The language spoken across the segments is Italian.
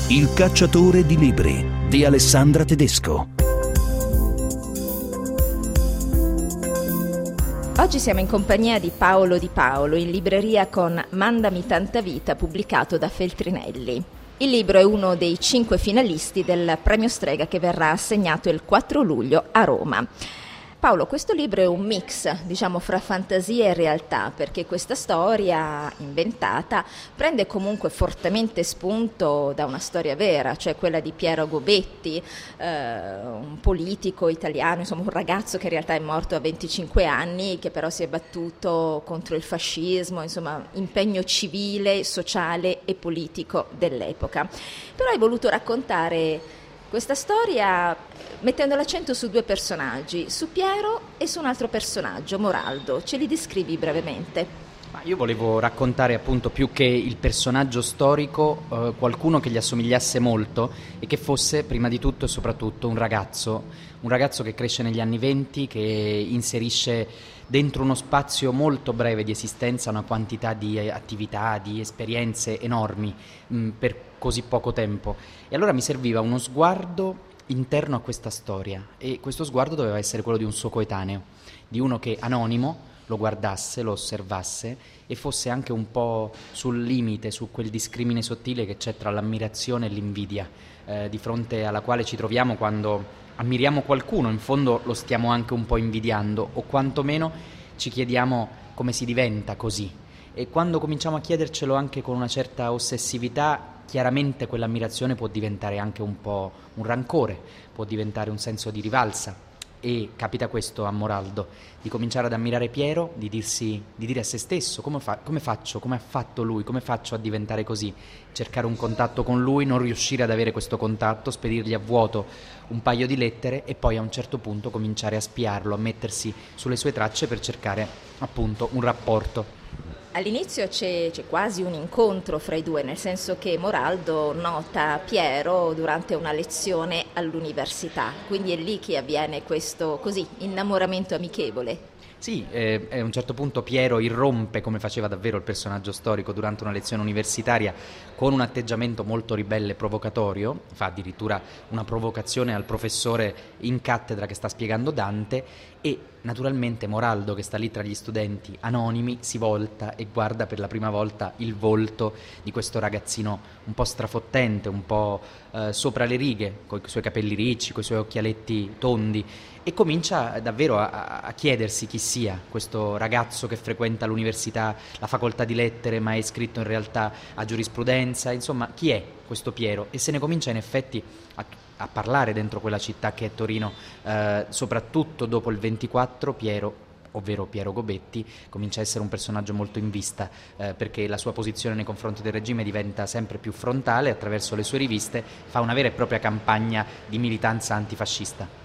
Il cacciatore di libri di Alessandra Tedesco. Oggi siamo in compagnia di Paolo Di Paolo in libreria con Mandami tanta vita, pubblicato da Feltrinelli. Il libro è uno dei 5 finalisti del premio Strega che verrà assegnato il 4 luglio a Roma. Paolo, questo libro è un mix, fra fantasia e realtà, perché questa storia inventata prende comunque fortemente spunto da una storia vera, cioè quella di Piero Gobetti, un politico italiano, un ragazzo che in realtà è morto a 25 anni, che però si è battuto contro il fascismo, impegno civile, sociale e politico dell'epoca. Però hai voluto raccontare questa storia mettendo l'accento su 2 personaggi, su Piero e su un altro personaggio, Moraldo. Ce li descrivi brevemente? Io volevo raccontare appunto più che il personaggio storico, qualcuno che gli assomigliasse molto e che fosse prima di tutto e soprattutto un ragazzo che cresce negli anni '20, che inserisce dentro uno spazio molto breve di esistenza una quantità di attività, di esperienze enormi per così poco tempo. E allora mi serviva uno sguardo interno a questa storia, e questo sguardo doveva essere quello di un suo coetaneo, di uno che anonimo lo guardasse, lo osservasse e fosse anche un po' sul limite, su quel discrimine sottile che c'è tra l'ammirazione e l'invidia, di fronte alla quale ci troviamo quando ammiriamo qualcuno. In fondo lo stiamo anche un po' invidiando, o quantomeno ci chiediamo come si diventa così, e quando cominciamo a chiedercelo anche con una certa ossessività, chiaramente quell'ammirazione può diventare anche un po' un rancore, può diventare un senso di rivalsa. E capita questo a Moraldo, di cominciare ad ammirare Piero, di dire a se stesso come faccio, come ha fatto lui, come faccio a diventare così, cercare un contatto con lui, non riuscire ad avere questo contatto, spedirgli a vuoto un paio di lettere e poi a un certo punto cominciare a spiarlo, a mettersi sulle sue tracce per cercare appunto un rapporto. All'inizio c'è quasi un incontro fra i due, nel senso che Moraldo nota Piero durante una lezione all'università, quindi è lì che avviene questo innamoramento amichevole. Sì, a un certo punto Piero irrompe, come faceva davvero il personaggio storico, durante una lezione universitaria con un atteggiamento molto ribelle e provocatorio, fa addirittura una provocazione al professore in cattedra che sta spiegando Dante, e naturalmente Moraldo, che sta lì tra gli studenti anonimi, si volta e guarda per la prima volta il volto di questo ragazzino un po' strafottente, un po' sopra le righe, con i suoi capelli ricci, con i suoi occhialetti tondi, e comincia davvero a chiedersi chi sia questo ragazzo che frequenta l'università, la facoltà di lettere, ma è iscritto in realtà a giurisprudenza, insomma chi è questo Piero, e se ne comincia in effetti a parlare dentro quella città che è Torino, soprattutto dopo il 24. Piero, ovvero Piero Gobetti, comincia a essere un personaggio molto in vista, perché la sua posizione nei confronti del regime diventa sempre più frontale. Attraverso le sue riviste fa una vera e propria campagna di militanza antifascista.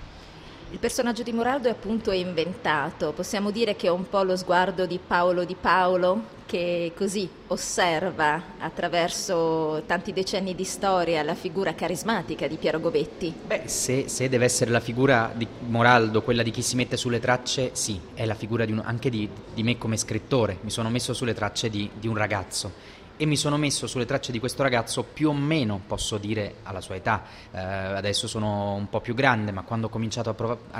Il personaggio di Moraldo è appunto inventato, possiamo dire che è un po' lo sguardo di Paolo Di Paolo, che così osserva attraverso tanti decenni di storia la figura carismatica di Piero Gobetti. Se deve essere la figura di Moraldo quella di chi si mette sulle tracce, sì, è la figura anche di me come scrittore. Mi sono messo sulle tracce di un ragazzo, e mi sono messo sulle tracce di questo ragazzo più o meno, posso dire, alla sua età. Adesso sono un po' più grande, ma quando ho cominciato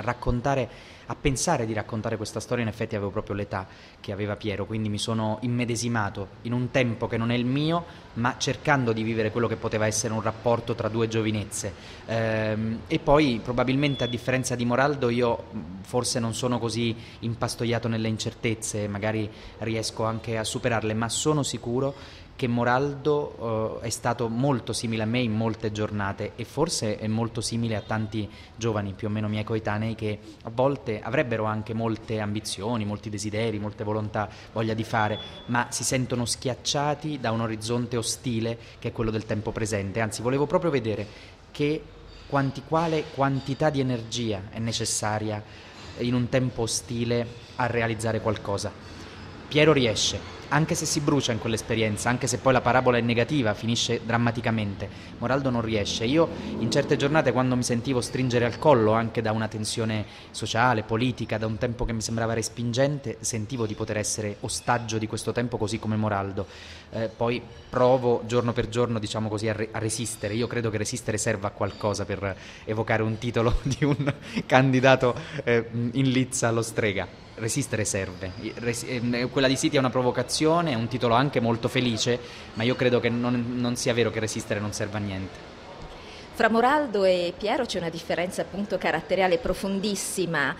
a pensare di raccontare questa storia, in effetti avevo proprio l'età che aveva Piero, quindi mi sono immedesimato in un tempo che non è il mio, ma cercando di vivere quello che poteva essere un rapporto tra 2 giovinezze. E poi probabilmente, a differenza di Moraldo, io forse non sono così impastoiato nelle incertezze, magari riesco anche a superarle, ma sono sicuro che Moraldo è stato molto simile a me in molte giornate, e forse è molto simile a tanti giovani più o meno miei coetanei che a volte avrebbero anche molte ambizioni, molti desideri, molte volontà, voglia di fare, ma si sentono schiacciati da un orizzonte ostile che è quello del tempo presente. Anzi, volevo proprio vedere quale quantità di energia è necessaria in un tempo ostile a realizzare qualcosa. Piero riesce, anche se si brucia in quell'esperienza, anche se poi la parabola è negativa, finisce drammaticamente. Moraldo non riesce. Io in certe giornate, quando mi sentivo stringere al collo anche da una tensione sociale, politica, da un tempo che mi sembrava respingente, sentivo di poter essere ostaggio di questo tempo così come Moraldo. Poi provo giorno per giorno, diciamo così, a resistere. Io credo che resistere serva a qualcosa, per evocare un titolo di un candidato in lizza allo Strega. Resistere serve. Quella di Siti è una provocazione, è un titolo anche molto felice, ma io credo che non sia vero che resistere non serva a niente. Fra Moraldo e Piero c'è una differenza appunto caratteriale profondissima.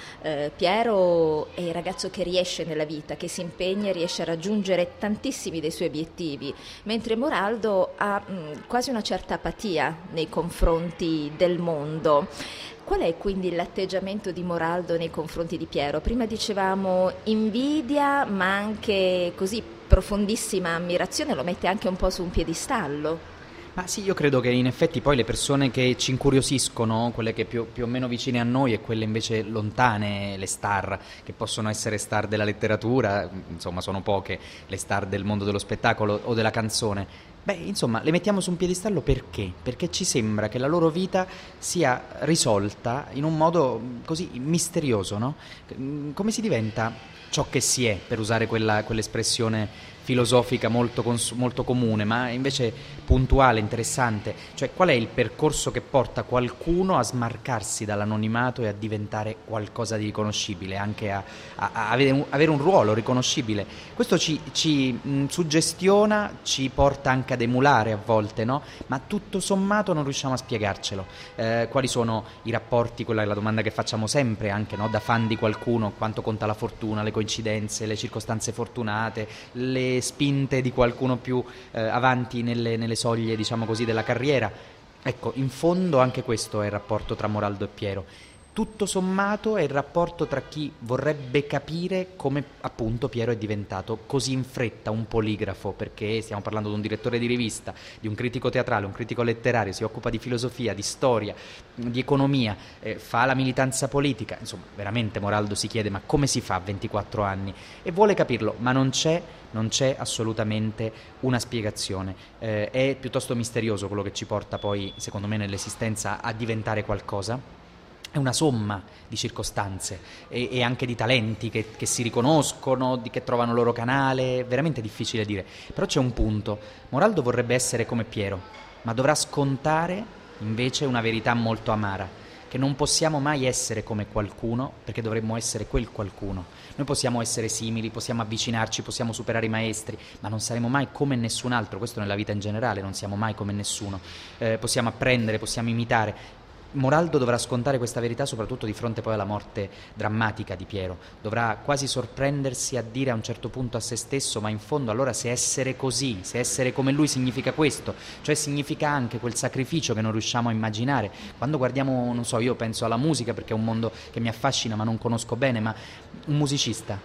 Piero è il ragazzo che riesce nella vita, che si impegna e riesce a raggiungere tantissimi dei suoi obiettivi, mentre Moraldo ha quasi una certa apatia nei confronti del mondo. Qual è quindi l'atteggiamento di Moraldo nei confronti di Piero? Prima dicevamo invidia, ma anche così profondissima ammirazione, lo mette anche un po' su un piedistallo. Ma sì, io credo che in effetti poi le persone che ci incuriosiscono, quelle che più o meno vicine a noi e quelle invece lontane, le star, che possono essere star della letteratura, insomma sono poche le star del mondo dello spettacolo o della canzone, insomma le mettiamo su un piedistallo perché? Perché ci sembra che la loro vita sia risolta in un modo così misterioso, no? Come si diventa ciò che si è, per usare quell'espressione filosofica molto comune, ma invece puntuale, interessante. Cioè, qual è il percorso che porta qualcuno a smarcarsi dall'anonimato e a diventare qualcosa di riconoscibile, anche a avere un ruolo riconoscibile? Questo ci suggestiona, ci porta anche ad emulare a volte, no? Ma tutto sommato non riusciamo a spiegarcelo. Quali sono i rapporti? Quella è la domanda che facciamo sempre, anche, no? Da fan di qualcuno: quanto conta la fortuna, le coincidenze, le circostanze fortunate, le spinte di qualcuno più avanti nelle soglie, diciamo così, della carriera. Ecco, in fondo anche questo è il rapporto tra Moraldo e Piero. Tutto sommato è il rapporto tra chi vorrebbe capire come appunto Piero è diventato così in fretta un poligrafo, perché stiamo parlando di un direttore di rivista, di un critico teatrale, un critico letterario, si occupa di filosofia, di storia, di economia, fa la militanza politica. Insomma, veramente Moraldo si chiede: ma come si fa a 24 anni? E vuole capirlo, ma non c'è assolutamente una spiegazione. È piuttosto misterioso quello che ci porta poi, secondo me, nell'esistenza a diventare qualcosa. È una somma di circostanze e anche di talenti che si riconoscono, che trovano il loro canale. È veramente difficile dire. Però c'è un punto: Moraldo vorrebbe essere come Piero, ma dovrà scontare invece una verità molto amara, che non possiamo mai essere come qualcuno, perché dovremmo essere quel qualcuno. Noi possiamo essere simili, possiamo avvicinarci, possiamo superare i maestri, ma non saremo mai come nessun altro. Questo nella vita in generale, non siamo mai come nessuno. Possiamo apprendere, possiamo imitare. Moraldo dovrà scontare questa verità soprattutto di fronte poi alla morte drammatica di Piero. Dovrà quasi sorprendersi a dire a un certo punto a se stesso: ma in fondo allora, se essere così, se essere come lui significa questo, cioè significa anche quel sacrificio che non riusciamo a immaginare. Quando guardiamo, non so, io penso alla musica perché è un mondo che mi affascina ma non conosco bene, ma un musicista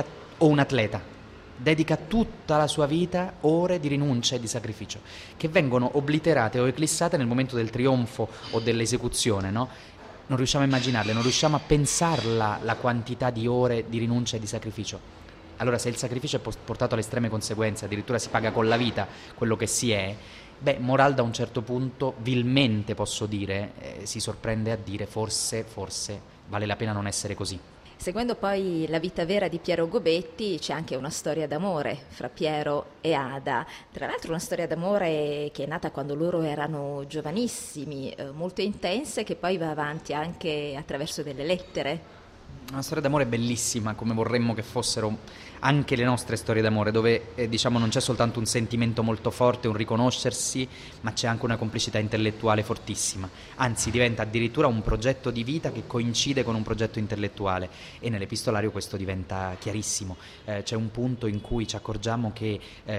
o un atleta dedica tutta la sua vita ore di rinuncia e di sacrificio, che vengono obliterate o eclissate nel momento del trionfo o dell'esecuzione, no? Non riusciamo a immaginarle, non riusciamo a pensarla la quantità di ore di rinuncia e di sacrificio. Allora, se il sacrificio è portato alle estreme conseguenze, addirittura si paga con la vita quello che si è, Moraldo a un certo punto, vilmente posso dire, si sorprende a dire: forse vale la pena non essere così. Seguendo poi la vita vera di Piero Gobetti, c'è anche una storia d'amore fra Piero e Ada. Tra l'altro una storia d'amore che è nata quando loro erano giovanissimi, molto intensa, e che poi va avanti anche attraverso delle lettere. Una storia d'amore bellissima, come vorremmo che fossero anche le nostre storie d'amore, dove diciamo non c'è soltanto un sentimento molto forte, un riconoscersi, ma c'è anche una complicità intellettuale fortissima. Anzi, diventa addirittura un progetto di vita che coincide con un progetto intellettuale, e nell'epistolario questo diventa chiarissimo. C'è un punto in cui ci accorgiamo che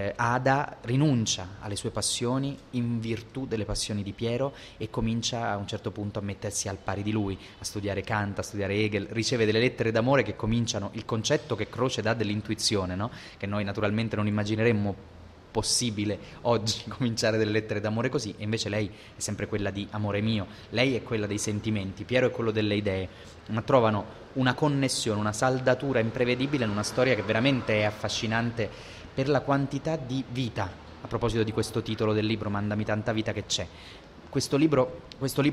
Ada rinuncia alle sue passioni in virtù delle passioni di Piero e comincia a un certo punto a mettersi al pari di lui, a studiare Kant, a studiare Hegel, riceve delle lettere d'amore che cominciano il concetto che Croce dà dell'intuizione, no? Che noi naturalmente non immagineremmo possibile oggi cominciare delle lettere d'amore così, e invece lei è sempre quella di amore mio, lei è quella dei sentimenti, Piero è quello delle idee, ma trovano una connessione, una saldatura imprevedibile in una storia che veramente è affascinante per la quantità di vita, a proposito di questo titolo del libro, Mandami tanta vita, che c'è. Questo libro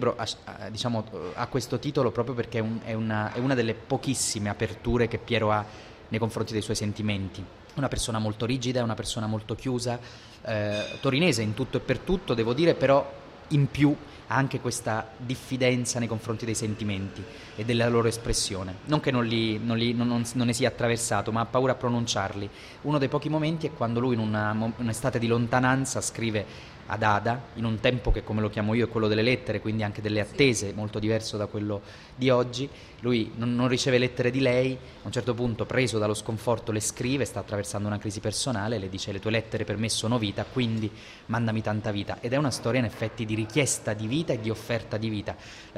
ha questo titolo proprio perché è una delle pochissime aperture che Piero ha nei confronti dei suoi sentimenti. È una persona molto rigida, è una persona molto chiusa, torinese in tutto e per tutto, devo dire, però in più ha anche questa diffidenza nei confronti dei sentimenti e della loro espressione. Non che non ne sia attraversato, ma ha paura a pronunciarli. Uno dei pochi momenti è quando lui, in un'estate di lontananza, scrive ad Ada, in un tempo che, come lo chiamo io, è quello delle lettere, quindi anche delle attese, molto diverso da quello di oggi. Lui non riceve lettere di lei, a un certo punto, preso dallo sconforto, le scrive, sta attraversando una crisi personale, le dice: le tue lettere per me sono vita, quindi mandami tanta vita. Ed è una storia in effetti di richiesta di vita e di offerta di vita,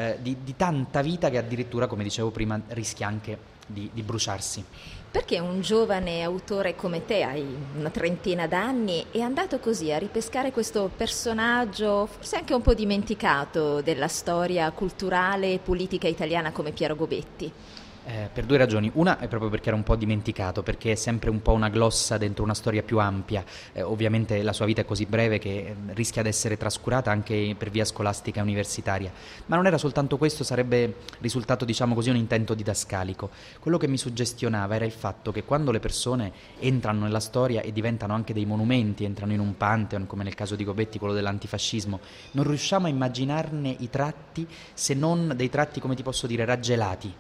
di tanta vita che addirittura, come dicevo prima, rischia anche di bruciarsi. Perché un giovane autore come te, hai una trentina d'anni, è andato così a ripescare questo personaggio, forse anche un po' dimenticato, della storia culturale e politica italiana come Piero Gobetti? Per due ragioni. Una è proprio perché era un po' dimenticato, perché è sempre un po' una glossa dentro una storia più ampia. Ovviamente la sua vita è così breve che rischia di essere trascurata anche per via scolastica e universitaria. Ma non era soltanto questo, sarebbe risultato, diciamo così, un intento didascalico. Quello che mi suggestionava era il fatto che quando le persone entrano nella storia e diventano anche dei monumenti, entrano in un pantheon, come nel caso di Gobetti, quello dell'antifascismo, non riusciamo a immaginarne i tratti, se non dei tratti, come ti posso dire, raggelati,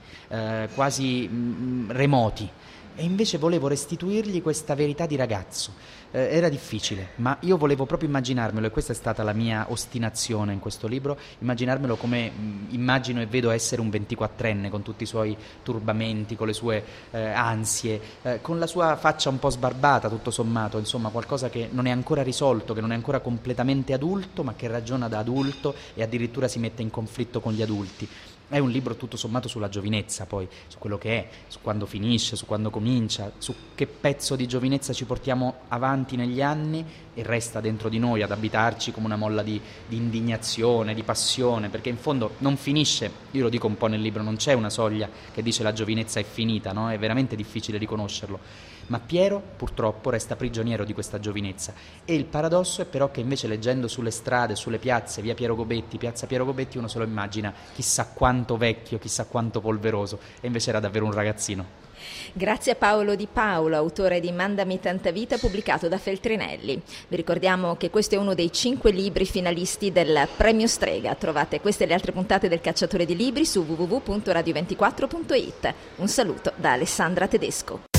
quasi remoti, e invece volevo restituirgli questa verità di ragazzo. Era difficile, ma io volevo proprio immaginarmelo, e questa è stata la mia ostinazione in questo libro, immaginarmelo come immagino e vedo essere un 24enne, con tutti i suoi turbamenti, con le sue ansie, con la sua faccia un po' sbarbata, tutto sommato, insomma qualcosa che non è ancora risolto, che non è ancora completamente adulto, ma che ragiona da adulto e addirittura si mette in conflitto con gli adulti. È un libro tutto sommato sulla giovinezza, poi, su quello che è, su quando finisce, su quando comincia, su che pezzo di giovinezza ci portiamo avanti negli anni e resta dentro di noi ad abitarci come una molla di indignazione, di passione, perché in fondo non finisce, io lo dico un po' nel libro, non c'è una soglia che dice la giovinezza è finita, no? È veramente difficile riconoscerlo. Ma Piero purtroppo resta prigioniero di questa giovinezza, e il paradosso è però che invece, leggendo sulle strade, sulle piazze, via Piero Gobetti, piazza Piero Gobetti, uno se lo immagina chissà quanto vecchio, chissà quanto polveroso, e invece era davvero un ragazzino. Grazie a Paolo Di Paolo, autore di Mandami tanta vita, pubblicato da Feltrinelli. Vi ricordiamo che questo è uno dei 5 libri finalisti del Premio Strega. Trovate queste e le altre puntate del Cacciatore di Libri su www.radio24.it. Un saluto da Alessandra Tedesco.